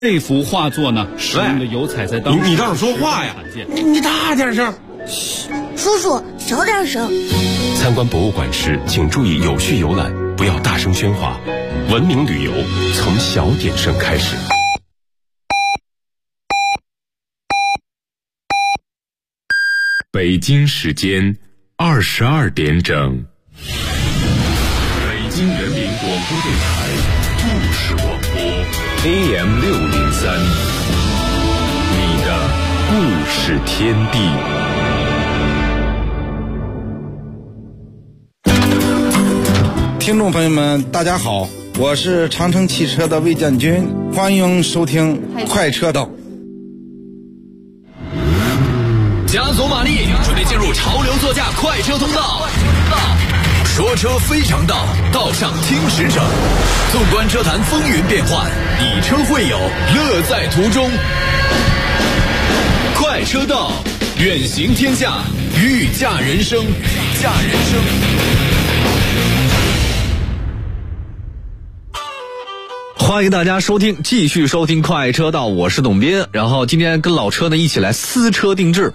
这幅画作呢，使用的油彩在当时你倒是说话呀！你大点声。 叔叔，小点声。 参观博物馆时，请注意有序游览，不要大声喧哗。文明旅游从小点声开始。北京时间22点整。北京人民广播电台故事广播 AM603，你的故事天地。 听众朋友们，大家好，我是长城汽车的魏建军，欢迎收听快车道。 加足马力，准备进入潮流座驾快车通道。说车非常道，道上听实诚。纵观车坛风云变幻，以车会友，乐在途中。快车道，远行天下，御驾人生，御驾人生。 欢迎大家继续收听快车道，我是董斌。然后今天跟老车呢一起来私车定制。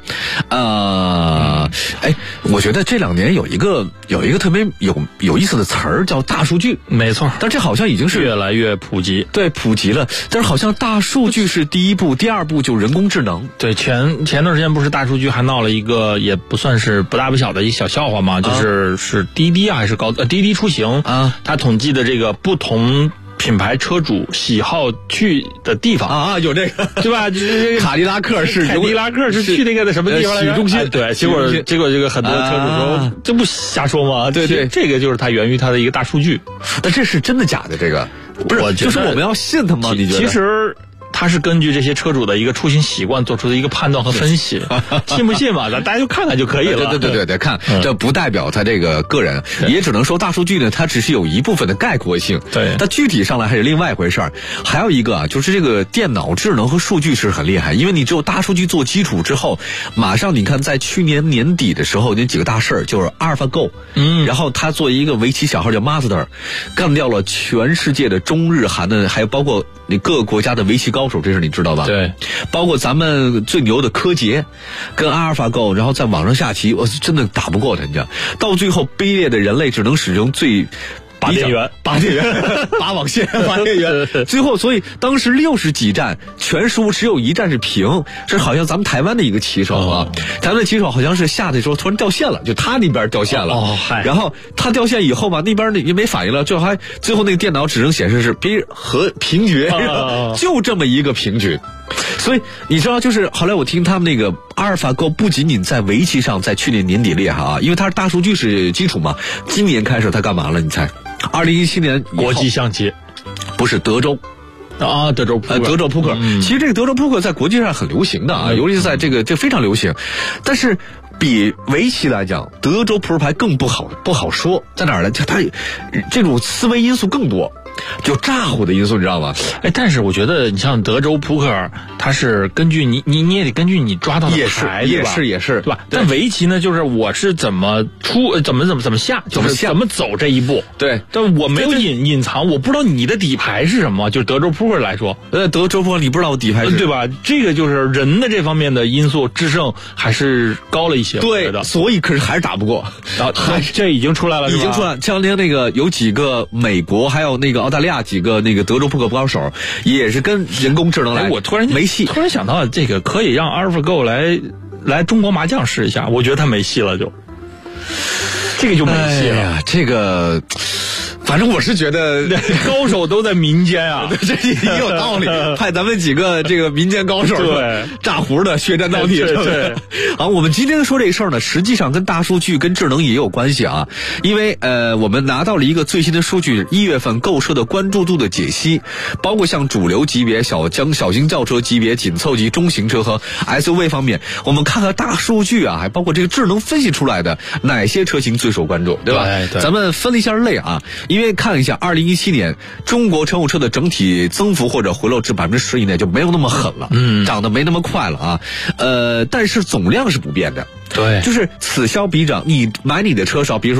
我觉得这2年有一个特别有意思的词儿叫大数据。 没错， 但这好像已经是越来越普及。 对，普及了。但是好像大数据是第一步，第二步就人工智能。 对，前段时间不是大数据还闹了一个也不算是不大不小的一小笑话嘛，就是滴滴还是滴滴出行啊，它统计的这个不同品牌车主喜好去的地方啊，有这个对吧？ 卡迪拉克是去那个什么地方来着？ 洗浴中心。 对，结果这个很多车主说这不瞎说吗？ 对， 这个就是它源于它的一个大数据。 那这是真的假的？这个不是，就是我们要信它吗？你觉得？ 其实它是根据这些车主的一个出行习惯做出的一个判断和分析，信不信嘛？大家就看看就可以了。 对，看，这不代表他这个个人，也只能说大数据呢，它只是有一部分的概括性。 对， 它具体上来还是另外一回事儿。还有一个啊，就是这个电脑智能和数据是很厉害，因为你只有大数据做基础之后，马上你看在去年年底的时候，那几个大事儿就是阿尔法狗，然后他做一个围棋小号叫 Master， 干掉了全世界的中日韩的，还有包括你各个国家的围棋高手，这是你知道吧？ 对， 包括咱们最牛的柯洁跟阿尔法狗，然后在网上下棋，我真的打不过人家，到最后卑劣的人类只能使用拔电源拔网线拔电源，最后所以当时60几战全输，只有1战是平。这好像咱们台湾的一个棋手啊，台湾的棋手好像是下的时候突然掉线了，就他那边掉线了。然后他掉线以后吧，那边也没反应了，最后那个电脑只能显示是平局，就这么一个平局。所以你知道，就是后来我听他们那个阿尔法狗不仅仅在围棋上在去年年底厉害啊，因为它是大数据是基础嘛。今年开始他干嘛了？你猜？2017年国际象棋， 不是德州啊，德州扑克。 其实这个德州扑克在国际上很流行的啊，尤其是在这非常流行。但是比围棋来讲，德州扑克牌更不好说，在哪儿呢？它这种思维因素更多。就咋呼的因素，你知道吗？ 但是我觉得你像德州扑克，它是根据你也得根据你抓到的牌， 也是，对吧？ 但围棋呢，就是我是怎么出，怎么下，就是怎么走这一步。 对， 但我没有隐藏，我不知道你的底牌是什么。就是德州扑克来说， 德州扑克你不知道我底牌是什么， 对吧？这个就是人的这方面的因素制胜还是高了一些。 对的，所以可是还是打不过。 然后这已经出来了， 已经出来。前两天那个有几个美国还有那个澳大利亚几个那个德州扑克高手，也是跟人工智能来。 我突然想到这个可以让阿尔法狗来中国麻将试一下，我觉得他没戏了，这个就没戏了。 这个。反正我是觉得高手都在民间啊， 这也有道理。派咱们几个这个民间高手， 对， 炸胡的血战到底。 对。 好，我们今天说这事儿呢，实际上跟大数据、跟智能也有关系啊。因为我们拿到了一个最新的数据，1月份购车的关注度的解析，包括像主流级别、小型轿车级别、紧凑级、中型车和 SUV 方面，我们看看大数据啊，还包括这个智能分析出来的哪些车型最受关注，对吧？ 对。 咱们分了一下类啊。因为看一下2017年中国乘用车的整体增幅或者回落至10%以内，就没有那么狠了，涨得没那么快了啊。但是总量是不变的， 对， 就是此消彼长。你买你的车少，比如说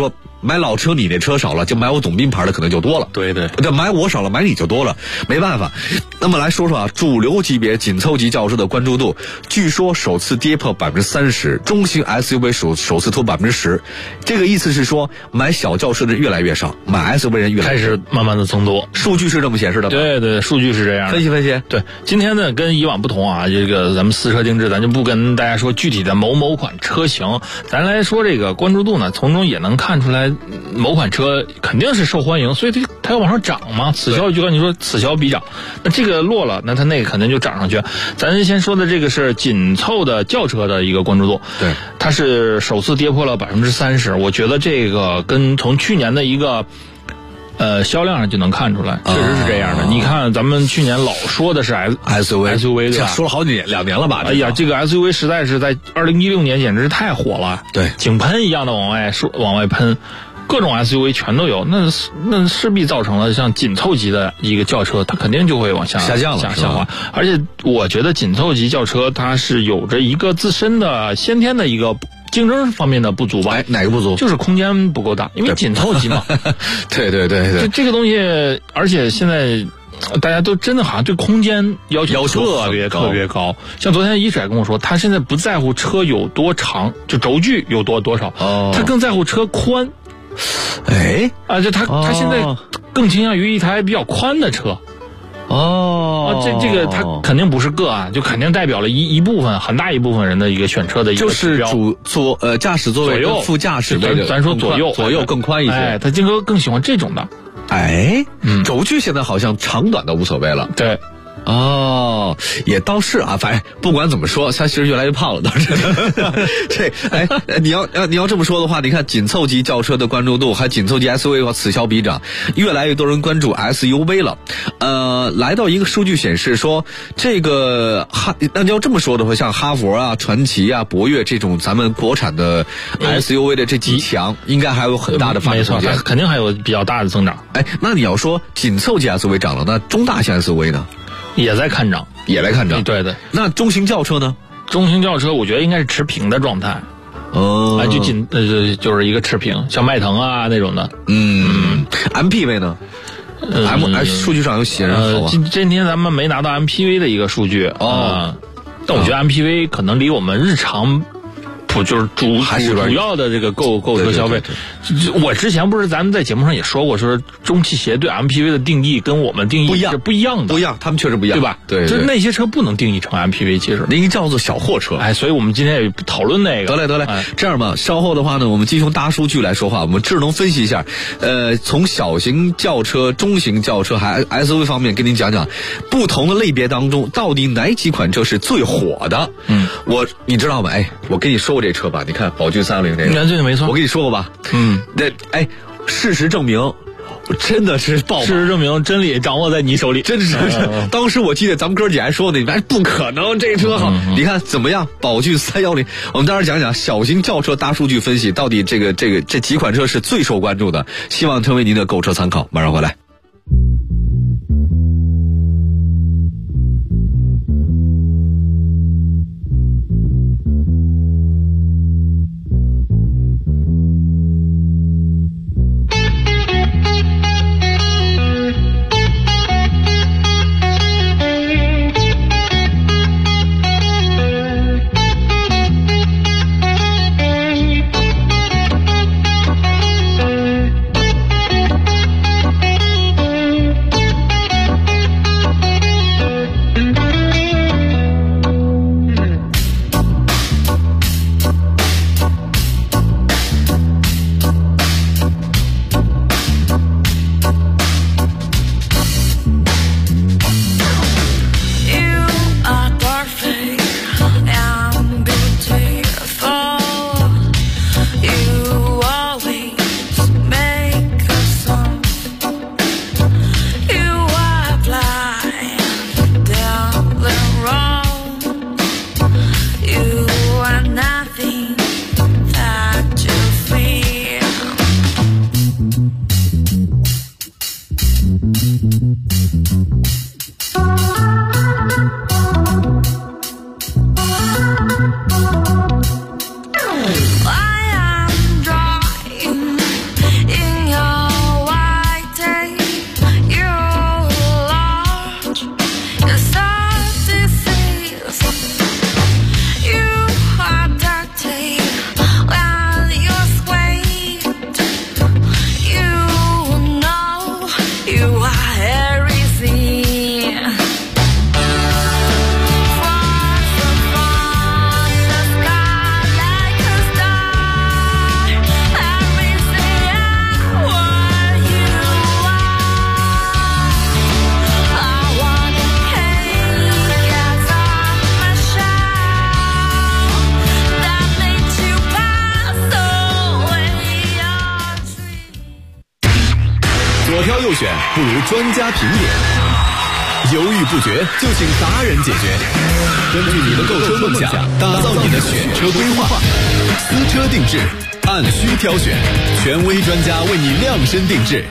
买老车你那车少了，就买我董斌牌的可能就多了。 对， 买我少了，买你就多了，没办法。那么来说说啊，主流级别紧凑级轿车的关注度，据说首次跌破30%，中型 SUV 首次突10%。这个意思是说，买小轿车的人越来越少，买 SUV 人越来越开始慢慢的增多。 数据是这么显示的吧？ 对，数据是这样的。 分析。 对，今天呢跟以往不同啊，这个咱们私车定制，咱就不跟大家说具体的某款车型，咱来说这个关注度呢，从中也能看出来某款车肯定是受欢迎，所以它要往上涨嘛。此消就跟你说此消彼长，那这个落了，那它那个肯定就涨上去。咱先说的这个是紧凑的轿车的一个关注度， 对， 它是首次跌破了30%，我觉得这个跟从去年的一个销量上就能看出来，确实是这样的。你看咱们去年老说的是 SUV 对吧？ 说了好2年了吧？ 哎呀，这个 SUV 实在是在2016年简直是太火了， 对， 井喷一样的往外喷，各种 SUV 全都有，那势必造成了像紧凑级的一个轿车，它肯定就会往下降了， 下滑。而且我觉得紧凑级轿车它是有着一个自身的先天的一个竞争方面的不足吧？ 哎，哪个不足？ 就是空间不够大，因为紧凑级嘛。 对。 这个东西，而且现在大家都真的好像对空间要求特别高。像昨天一水跟我说，他现在不在乎车有多长，就轴距有多少，他更在乎车宽。 哎， 就他现在更倾向于一台比较宽的车。这个它肯定不是个案，就肯定代表了一部分很大一部分人的一个选车的一个指标。 就是驾驶座位跟副驾驶位咱说左右更宽一些。 哎，他金哥更喜欢这种的。 哎，轴距现在好像长短都无所谓了。 对。 也倒是啊，反正不管怎么说，他其实越来越胖了，倒是。你要这么说的话，你看紧凑级轿车的关注度，还紧凑级 SUV 的话此消彼长，越来越多人关注 SUV 了。来到一个数据显示说，这个那你要这么说的话，像哈佛啊、传祺啊、博越这种咱们国产的 SUV 的这几强，应该还有很大的发展空间， 肯定还有比较大的增长。 哎，那你要说紧凑级 SUV 涨了，那中大型 SUV 呢？ 也在看涨。对的。 那中型轿车呢？ 中型轿车我觉得应该是持平的状态。就是一个持平，像迈腾啊那种的。 MPV 呢数据上有写人好啊。 今天咱们没拿到 MPV 的一个数据但我觉得 MPV 可能离我们日常就是主要的这个购车消费。我之前不是咱们在节目上也说过，说中汽协对 MPV 的定义跟我们定义是不一样的， 他们确实不一样， 对吧？ 对， 就是那些车不能定义成 MPV， 其实那个叫做小货车。 所以我们今天也讨论那个。 得嘞，这样吧，稍后的话呢，我们继续从大数据来说话，我们智能分析一下，从小型轿车、中型轿车还 SUV 方面跟您讲讲，不同的类别当中到底哪几款车是最火的？你知道吗？我跟你说过这车吧，你看宝骏320这个， 这个没错， 我跟你说过吧。事实证明。真的是爆！ 事实证明，真理掌握在你手里， 真是。当时我记得咱们哥几还说呢，不可能，这车好。你看怎么样？宝骏310，我们待会儿讲讲小型轿车大数据分析，到底这几款车是最受关注的，希望成为您的购车参考。马上回来。 选，不如专家评点。犹豫不决，就请达人解决。根据你的购车梦想，打造你的选车规划。私车定制，按需挑选，权威专家为你量身定制。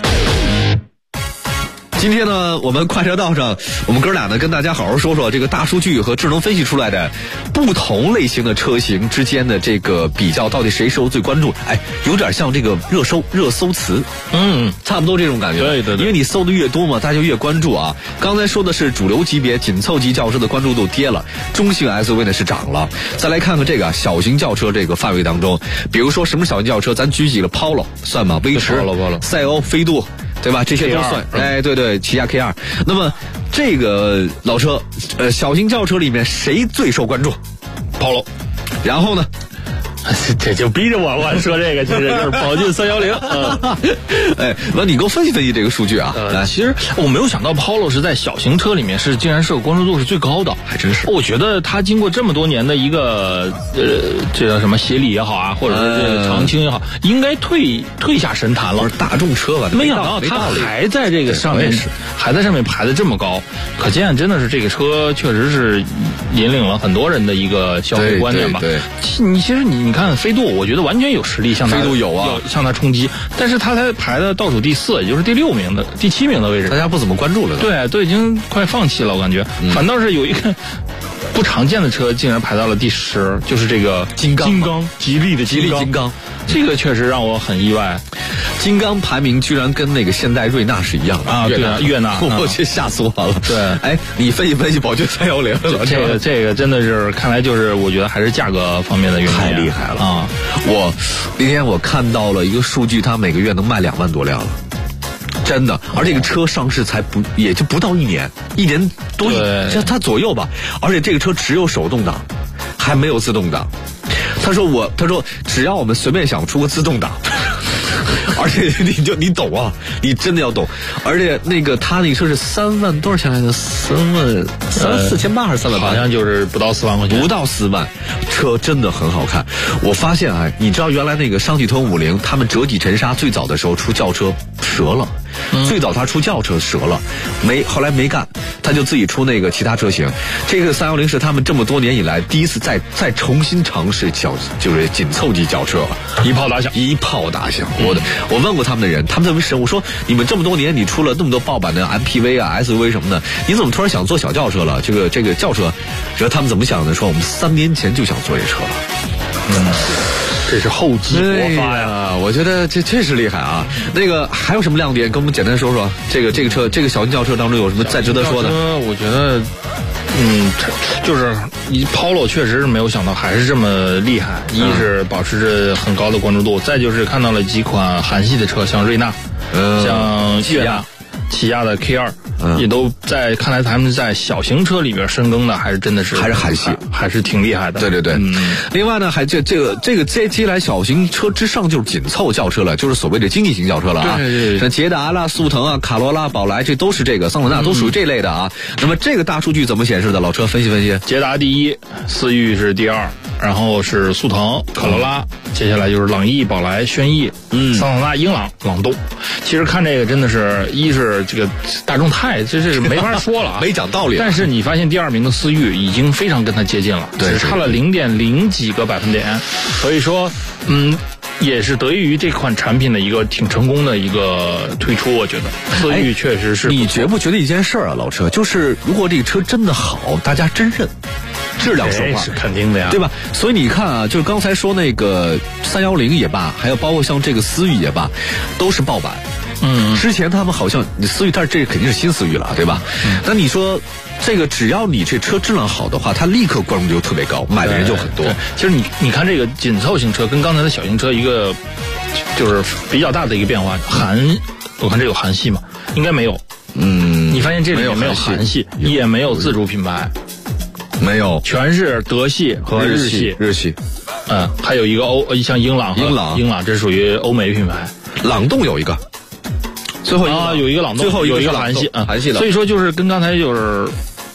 今天呢，我们快车道上，我们哥俩呢跟大家好好说说这个大数据和智能分析出来的不同类型的车型之间的这个比较，到底谁受最关注？哎，有点像这个热搜词，差不多这种感觉。对，因为你搜的越多嘛，大家就越关注啊。刚才说的是主流级别紧凑级轿车的关注度跌了，中型 SUV 呢是涨了。再来看看这个小型轿车这个范围当中，比如说什么小型轿车，咱举几个 Polo 算吗？威驰、赛欧、飞度。对吧？这些都算。哎，对，起亚 K2。那么这个老车，小型轿车里面谁最受关注 ？Polo。然后呢？ 这就逼着我说这个，其实就是宝骏310。 哎，那你给我分析分析这个数据啊。 其实我没有想到 Polo 是在小型车里面竟然是关注度是最高的， 还真是。 我觉得它经过这么多年的一个这叫什么协理也好啊，或者是这个长青也好，应该退下神坛了。 大众车吧， 没想到它还在这个上面，还在上面排的这么高，可见真的是这个车确实是引领了很多人的一个消费观念吧。 对， 其实你看飞度，我觉得完全有实力向飞度有啊， 向它冲击，但是它才排的倒数第4，也就是第7名的位置， 大家不怎么关注了。 对，都已经快放弃了，我感觉。反倒是有一个不常见的车竟然排到了第10，就是这个金刚，吉利的金刚，这个确实让我很意外。 金刚排名居然跟那个现代瑞纳是一样的啊！对啊，悦纳， 我去吓死我了。 对， 哎，你分析分析宝骏310， 这个真的是看来就是我觉得还是价格方面的原因， 太厉害了啊！那天我看到了一个数据，它每个月能卖2万多辆了。真的，而这个车上市也就不到1年多，这它左右吧。而且这个车只有手动挡，还没有自动挡。他说只要我们随便想出个自动挡。而且你懂啊，你真的要懂。而且他那个车是3万多少钱来着？3万4千8还是3万8？ 好像就是不到4万块钱。 不到4万，车真的很好看。我发现你知道原来那个上汽通50，他们折戟沉沙最早的时候出轿车折了，最早他出轿车折了，后来没干，他就自己出那个其他车型。这个310是他们这么多年以来第一次再重新尝试就是紧凑级轿车， 一炮打响。 我问过他们的人，他们特别神。我说你们这么多年，你出了那么多爆版的 MPV 啊、SUV 什么的，你怎么突然想做小轿车了？这个轿车，知道他们怎么想的？说我们3年前就想做这车了。 这是厚积薄发呀！ 我觉得这是厉害啊。还有什么亮点？跟我们简单说说这个车，这个小型轿车当中有什么再值得说的？ 我觉得。就是Polo 确实是没有想到还是这么厉害，一是保持着很高的关注度，再就是看到了几款韩系的车，像瑞纳，像起亚的 K2，也都看来他们在小型车里边深耕的还是韩系，还是挺厉害的。 对。另外呢，还这个接下来小型车之上就是紧凑轿车了，就是所谓的经济型轿车了啊。 对。 像捷达啦、速腾啊、卡罗拉、宝来，这都是桑塔纳都属于这类的啊。那么这个大数据怎么显示的？老车分析分析。 捷达第1，思域是第2，然后是速腾、卡罗拉，接下来就是朗逸、宝来、轩逸，桑塔纳、英朗、朗动。其实看这个真的是，一是这个大众这是没法说了啊， 没讲道理。 但是你发现第2名的思域已经非常跟它接近了，只差了0.0几个百分点，所以说，也是得益于这款产品的一个挺成功的一个推出，我觉得思域确实是。 你觉不觉得一件事啊，老车，就是如果这个车真的好，大家真认。质量说话是肯定的呀， 对吧？所以你看啊，就是刚才说那个310也罢，还有包括像这个思域也罢，都是爆版。之前他们好像思域，但是这肯定是新思域了，对吧？那你说这个只要你这车质量好的话，它立刻关注度就特别高，买的人就很多。 其实你看这个紧凑型车跟刚才的小型车一个就是比较大的一个变化，我看这有韩系吗？应该没有。你发现这里面没有韩系，也没有自主品牌。 没有， 全是德系和日系。还有一个像英朗，这是属于欧美品牌。 朗动有一个，最后一个有一个朗动， 最后有一个韩系， 韩系的。 所以说就是跟刚才就是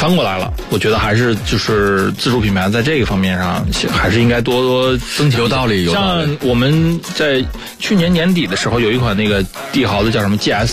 翻过来了。我觉得还是就是自主品牌在这个方面上还是应该多多增强。 有道理，有道理。 像我们在去年年底的时候有一款那个帝豪的叫什么 GL，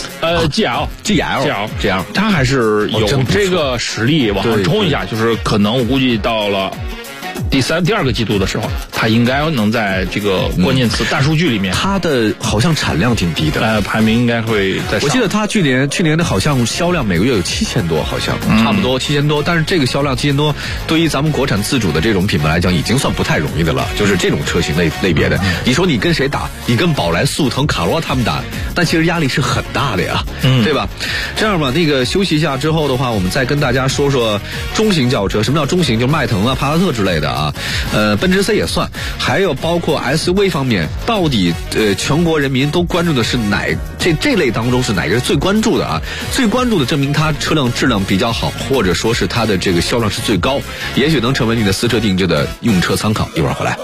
它还是有这个实力往上冲一下，就是可能我估计到了第二个季度的时候，它应该能在这个关键词大数据里面， 它的好像产量挺低的， 排名应该会在上。 我记得它去年的好像销量每个月有7000多，好像差不多7000多，但是这个销量7000多，对于咱们国产自主的这种品牌来讲，已经算不太容易的了。就是这种车型类别的，你说你跟谁打？你跟宝来、速腾、卡罗他们打，但其实压力是很大的呀，对吧？这样吧，那个休息一下之后的话，我们再跟大家说说中型轿车。什么叫中型？就迈腾啊、帕萨特之类的啊。奔驰 C 也算，还有包括 SUV 方面，到底全国人民都关注的是这类当中是哪个是最关注的啊？最关注的证明它车辆质量比较好，或者说是它的这个销量是最高，也许能成为你的私车定制的用车参考。一会儿回来。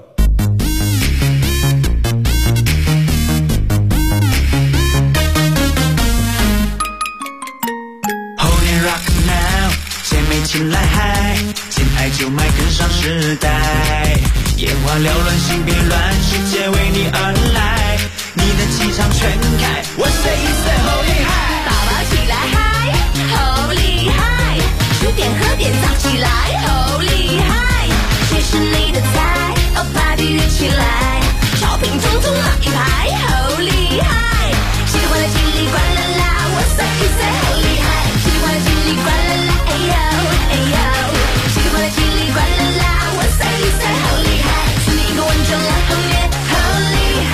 醒来嗨，见爱就买跟上时代，眼花缭乱心别乱，世界为你而来，你的气场全开，我 say you say 好厉害， 宝宝起来嗨，好厉害，吃点喝点早起来，好厉害，谁是你的菜，哦 party 热起来，超品中中买一排，好厉害，稀里哗啦叽里呱啦啦，我 say you say 好厉害，稀里哗啦叽里呱啦啦，哎呦哎呦，稀里哗啦叽里呱啦啦，我 say you say 好厉害，送你一个完整的行业，好厉害。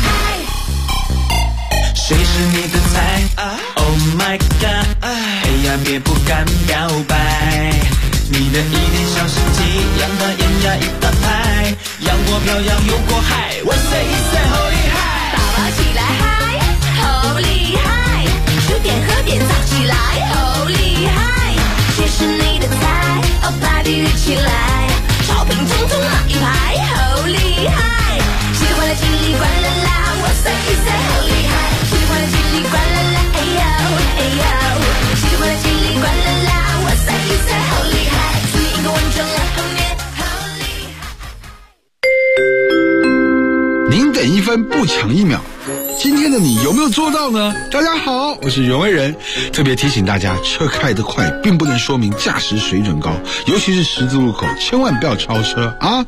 谁是你的菜 ？Oh my god！ 哎呀，别不敢表白，你的一脸像是鸡，让它艳压一大拍，阳光飘扬有过海，我 say you say 好厉害， 宝宝起来嗨，好厉害，吃点喝点早起来，好厉害，谁是你的菜？哦 party 热起来，超品中中买一排，好厉害，稀里哗啦叽里呱啦啦，我 say you say 好厉害，稀里哗啦叽里呱啦啦，哎呦哎呦，稀里哗啦叽里呱啦啦，我 say you say 好厉害，送你一个完整的行业，好厉害。 您等一分不抢一秒，今天的你有没有做到呢？大家好，我是袁惟仁，特别提醒大家，车开得快并不能说明驾驶水准高，尤其是十字路口，千万不要超车啊！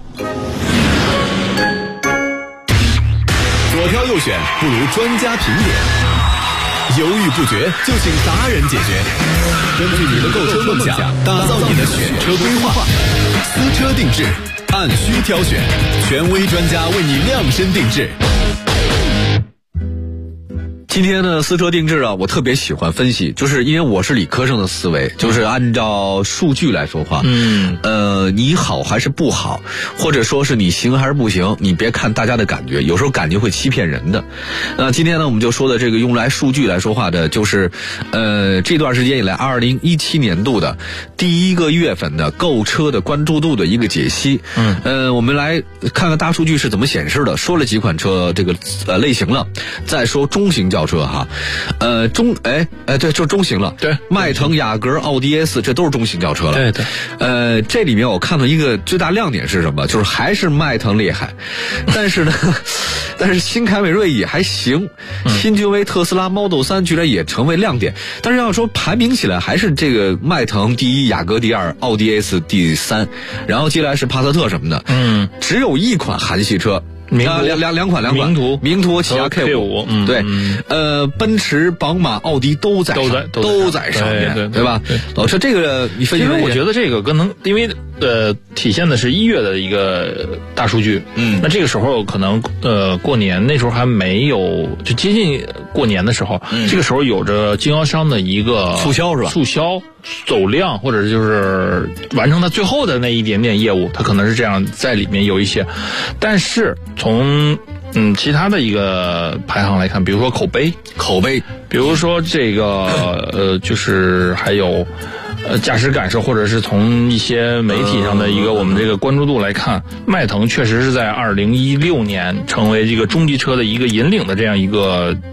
左挑右选不如专家评点，犹豫不决就请达人解决。根据你的购车梦想，打造你的选车规划，私车定制，按需挑选，权威专家为你量身定制。 今天的私车定制啊，我特别喜欢分析，就是因为我是理科生的思维，就是按照数据来说话。你好还是不好，或者说是你行还是不行，你别看大家的感觉，有时候感觉会欺骗人的。那今天呢，我们就说的这个用来数据来说话的，就是这段时间以来2017年度的第一个月份的购车的关注度的一个解析。我们来看看大数据是怎么显示的，说了几款车这个类型了，再说中型轿车哈，对，就是中型了。对，迈腾、雅阁、奥迪 A4， 这都是中型轿车了。对对。这里面我看到一个最大亮点是什么？就是还是迈腾厉害，但是呢，新凯美瑞也还行，新君威、特斯拉 Model 3居然也成为亮点。但是要说排名起来，还是这个迈腾第一，雅阁第二，奥迪 A4 第三，然后接下来是帕萨特什么的。只有一款韩系车。两款名图、起亚 K5，对，奔驰、宝马、奥迪都在上面，对吧？老师，这个你分析？ 其实我觉得这个可能因为体现的是1月的一个大数据，那这个时候可能过年那时候还没有，就接近过年的时候，这个时候有着经销商的一个促销是吧？ 促销走量，或者就是完成它最后的那一点点业务，它可能是这样在里面有一些，但是从其他的一个排行来看，比如说口碑，比如说这个就是还有驾驶感受，或者是从一些媒体上的一个我们这个关注度来看，迈腾确实是在2016年成为这个中级车的一个引领的这样一个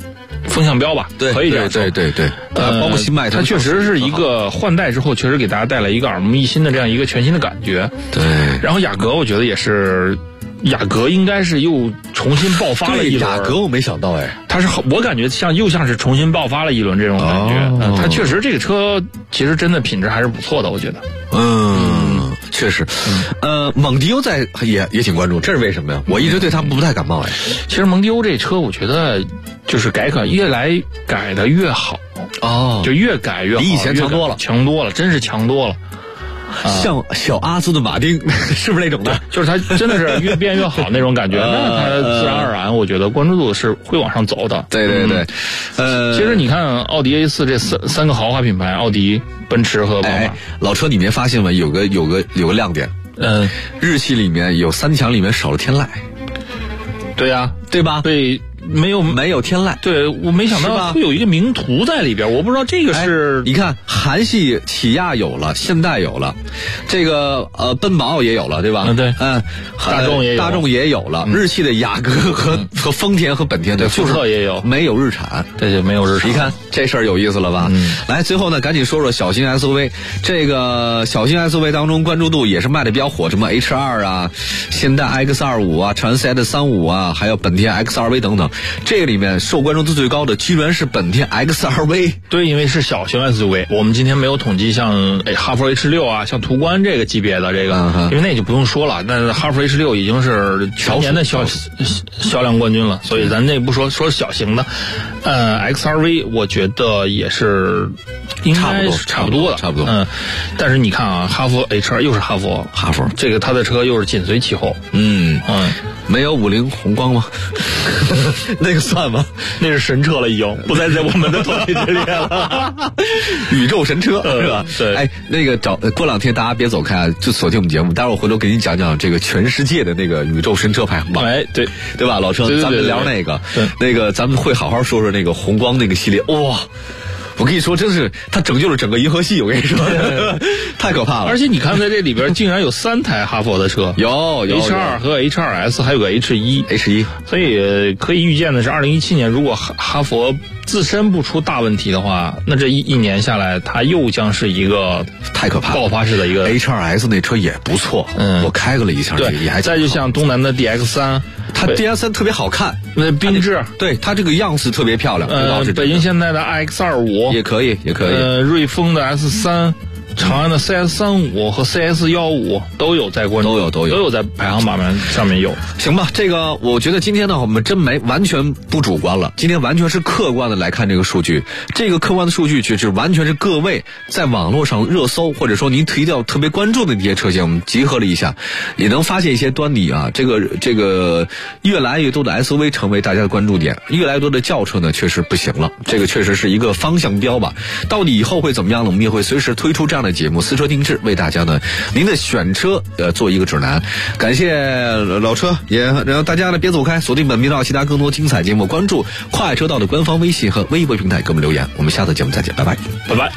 风向标吧， 对， 可以这样说。 对，包括新迈腾， 它确实是一个换代之后，确实给大家带来一个耳目一新的这样一个全新的感觉。 对， 然后雅阁我觉得也是。雅阁应该是又重新爆发了一轮。 雅阁我没想到它是我感觉又像是重新爆发了一轮这种感觉。它确实这个车其实真的品质还是不错的，我觉得。 确实。蒙迪欧也挺关注，这是为什么呀？我一直对它不太感冒。 其实蒙迪欧这车我觉得就是改款越来改的越好。就越改越好， 比以前强多了，真是强多了。 像小阿斯顿马丁是不是那种的？ 就是它真的是越变越好那种感觉，那它自然而然，我觉得关注度是会往上走的。 对。 其实你看奥迪 A4 这三个豪华品牌，奥迪、奔驰和宝马。 老车你没发现吗？有个亮点。日系里面有3强里面少了天籁。 对呀， 对吧？ 对。没有天籁，对，我没想到会有一个名图在里边，我不知道这个是。 你看，韩系起亚有了，现代有了，这个奔宝也有了，对吧？ 对，大众也有了，日系的雅阁和丰田和本田的福特也有， 没有日产， 对，就没有日产。 你看这事儿有意思了吧？来，最后呢，赶紧说说小型 SUV， 这个小型 SUV 当中关注度也是卖的比较火，什么 H2 啊，现代 X25 啊，长安 CS35 啊，还有本田 XRV 等等。这个里面受关注度最高的居然是本田 XRV。 对，因为是小型 SUV， 我们今天没有统计像哈弗 H6 啊，像途观这个级别的这个，因为那就不用说了，那哈弗 H6 已经是全年的销量冠军了，所以咱这不说小型的。XRV 我觉得也是应该是差不多的。但是你看啊，哈弗 H2 又是哈弗这个它的车又是紧随其后。 没有50宏光吗？那个算吗？ 那是神车了，已经不再在我们的统计之列了。 宇宙神车是吧？ 对。 那个过2天大家别走开啊，就锁定我们节目，待会儿我回头给你讲讲这个全世界的那个宇宙神车排行榜。对吧，老车？咱们聊那个，那个咱们会好好说说那个宏光那个系列。哇！我跟你说，真是它拯救了整个银河系，我跟你说，太可怕了。 而且你看，在这里边竟然有3台哈弗的车， 有 H2 和 H2S， 还有个 H1，所以可以预见的是，2017年如果哈弗自身不出大问题的话，那这一年下来，它又将是一个太可怕了爆发式的一个。 H2S 那车也不错，我开过了一下，也还。 再就像东南的 DX3。 它 DX3 特别好看， 那缤智， 对它这个样式特别漂亮。 北京现代的 iX25 也可以。 瑞风的 S3，长安的 CS35 和 CS15都有在关注，都有在排行榜上面有。 行吧，这个我觉得今天呢，我们真完全不主观了，今天完全是客观的来看这个数据。这个客观的数据就是完全是各位在网络上热搜或者说您提到特别关注的那些车型，我们集合了一下，也能发现一些端倪啊。这个越来越多的 SUV 成为大家的关注点，越来越多的轿车呢确实不行了，这个确实是一个方向标吧。到底以后会怎么样呢？我们也会随时推出这样的节目，私车定制，为大家呢您的选车做一个指南。感谢老车，也让大家呢别走开，锁定本频道其他更多精彩节目，关注快车道的官方微信和微博平台给我们留言。我们下次节目再见，拜拜， 拜拜。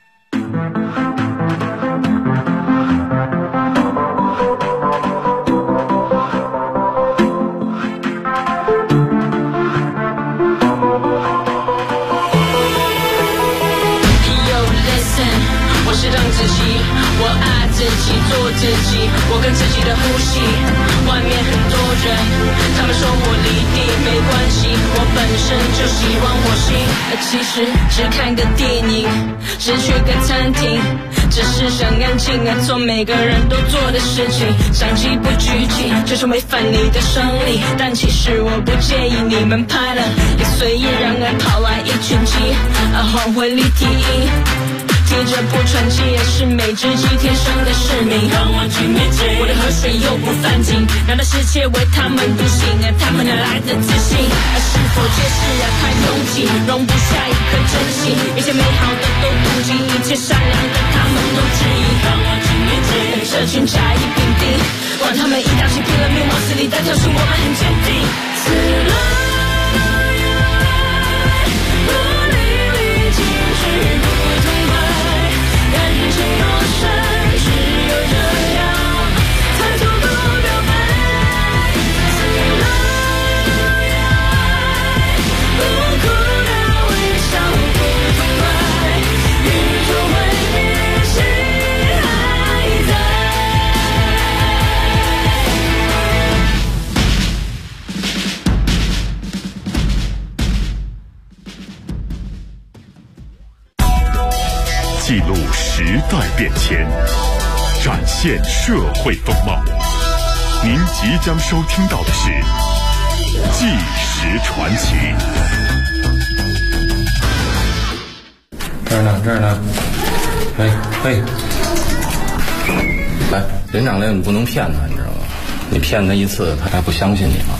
做自己，我跟自己的呼吸。外面很多人，他们说我离地没关系，我本身就喜欢火星。其实只看个电影，只去个餐厅，只是想安静做每个人都做的事情。相机不拘谨，就是违反你的生理，但其实我不介意你们拍了，也随意让人跑来一群鸡，黄昏立体音。提着不喘气，也是每只鸡天生的使命。让我去面对我的河水又不犯禁，让这世界为他们独行，他们哪来的自信？是否皆是太拥挤，容不下一颗真心？一切美好的都妒忌，一切善良的他们都质疑。让我去面对这群甲乙丙丁，管他们一大起拼了命往死里，但就是我们很坚定。死了呀，不淋漓尽致不痛快，感情若深，只有这样才足够表白。死了呀，不哭的展现社会风貌。您即将收听到的是《纪实传奇》。 这儿呢，嘿，来，连长来，你不能骗他，你知道吗？你骗他一次，他还不相信你吗？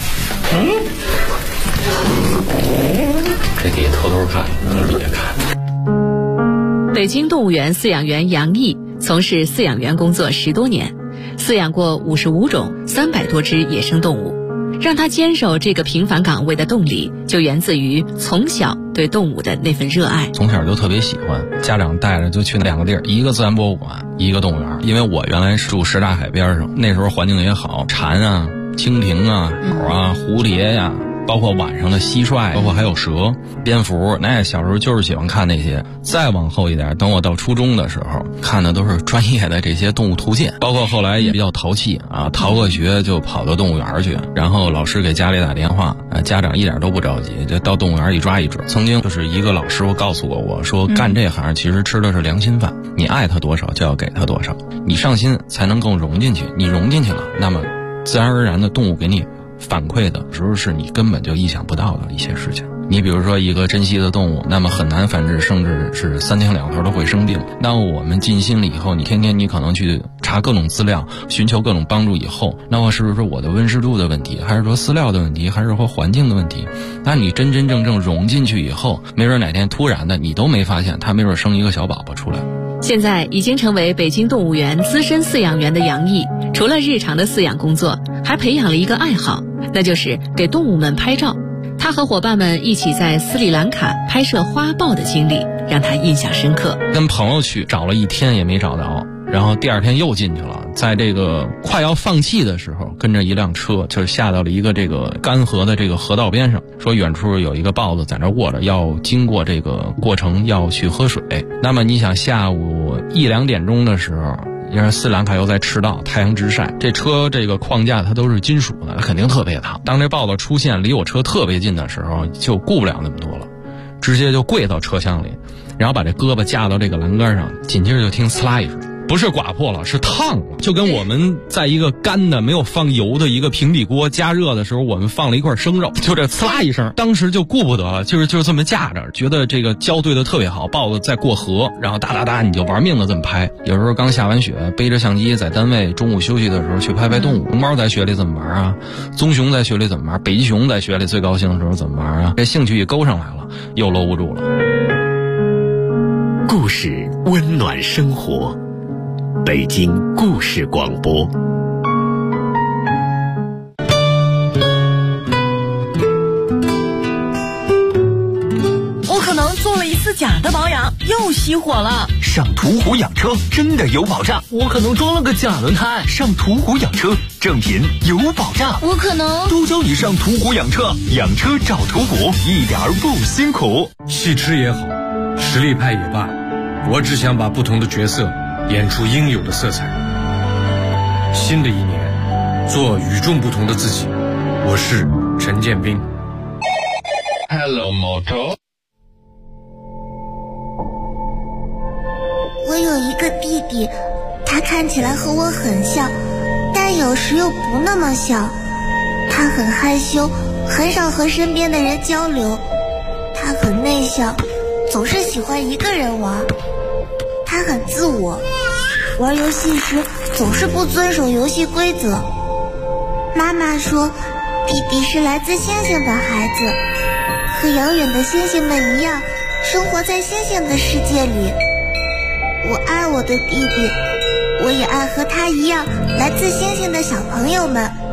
这底下偷偷看，你别看。 北京动物园饲养员杨毅从事饲养员工作10多年，饲养过55种300多只野生动物。让他坚守这个平凡岗位的动力，就源自于从小对动物的那份热爱。 从小就特别喜欢，家长带着就去2个地儿，一个自然博物馆，一个动物园。因为我原来是住什刹海边上，那时候环境也好，蝉啊、蜻蜓啊、鸟啊、蝴蝶呀，包括晚上的蟋蟀，包括还有蛇、蝙蝠，那小时候就是喜欢看那些。再往后一点，等我到初中的时候，看的都是专业的这些动物图鉴，包括后来也比较淘气啊，逃个学就跑到动物园去，然后老师给家里打电话，家长一点都不着急，就到动物园一抓一准。曾经就是一个老师傅告诉过我说，干这行其实吃的是良心饭，你爱他多少就要给他多少，你上心才能更融进去，你融进去了，那么自然而然的动物给你反馈的时候是你根本就意想不到的一些事情。你比如说一个珍稀的动物，那么很难繁殖，甚至是3天2头都会生病。那我们尽心了以后，你天天你可能去查各种资料，寻求各种帮助以后，那么是不是我的温湿度的问题，还是说饲料的问题，还是说环境的问题？那你真真正正融进去以后，没准哪天突然的你都没发现，它没准生一个小宝宝出来。 现在已经成为北京动物园资深饲养员的杨毅，除了日常的饲养工作，还培养了一个爱好，那就是给动物们拍照。他和伙伴们一起在斯里兰卡拍摄花豹的经历让他印象深刻。 跟朋友去找了1天也没找着，然后第2天又进去了，在这个快要放弃的时候，跟着一辆车就下到了一个这个干涸的这个河道边上，说远处有一个豹子在那卧着，要经过这个过程要去喝水。那么你想下午1、2点钟的时候，因为斯里兰卡又在赤道，太阳直晒，这车这个框架它都是金属的，它肯定特别烫。当这豹子出现离我车特别近的时候，就顾不了那么多了，直接就跪到车厢里，然后把这胳膊架到这个栏杆上，紧接着就听呲啦一声，不是刮破了，是烫了，就跟我们在一个干的没有放油的一个平底锅加热的时候，我们放了一块生肉，就这呲啦一声，当时就顾不得了，就是这么架着，觉得这个胶对的特别好，豹子在过河，然后哒哒哒你就玩命的这么拍。有时候刚下完雪，背着相机在单位中午休息的时候去拍拍动物，熊猫在雪里怎么玩啊，棕熊在雪里怎么玩，北极熊在雪里最高兴的时候怎么玩啊，这兴趣一勾上来了，又搂不住了。 故事温暖生活，北京故事广播。 我可能做了一次假的保养，又熄火了。 上途虎养车真的有保障。 我可能装了个假轮胎。 上途虎养车，正品有保障。 我可能都教你上途虎养车，养车找途虎，一点儿不辛苦。 戏痴也好，实力派也罢，我只想把不同的角色演出应有的色彩。新的一年，做与众不同的自己。我是陈建斌。 Hello Moto。 我有一个弟弟，他看起来和我很像，但有时又不那么像。他很害羞，很少和身边的人交流。他很内向，总是喜欢一个人玩。他很自我，玩游戏时总是不遵守游戏规则。妈妈说，弟弟是来自星星的孩子，和遥远的星星们一样，生活在星星的世界里。我爱我的弟弟，我也爱和他一样来自星星的小朋友们。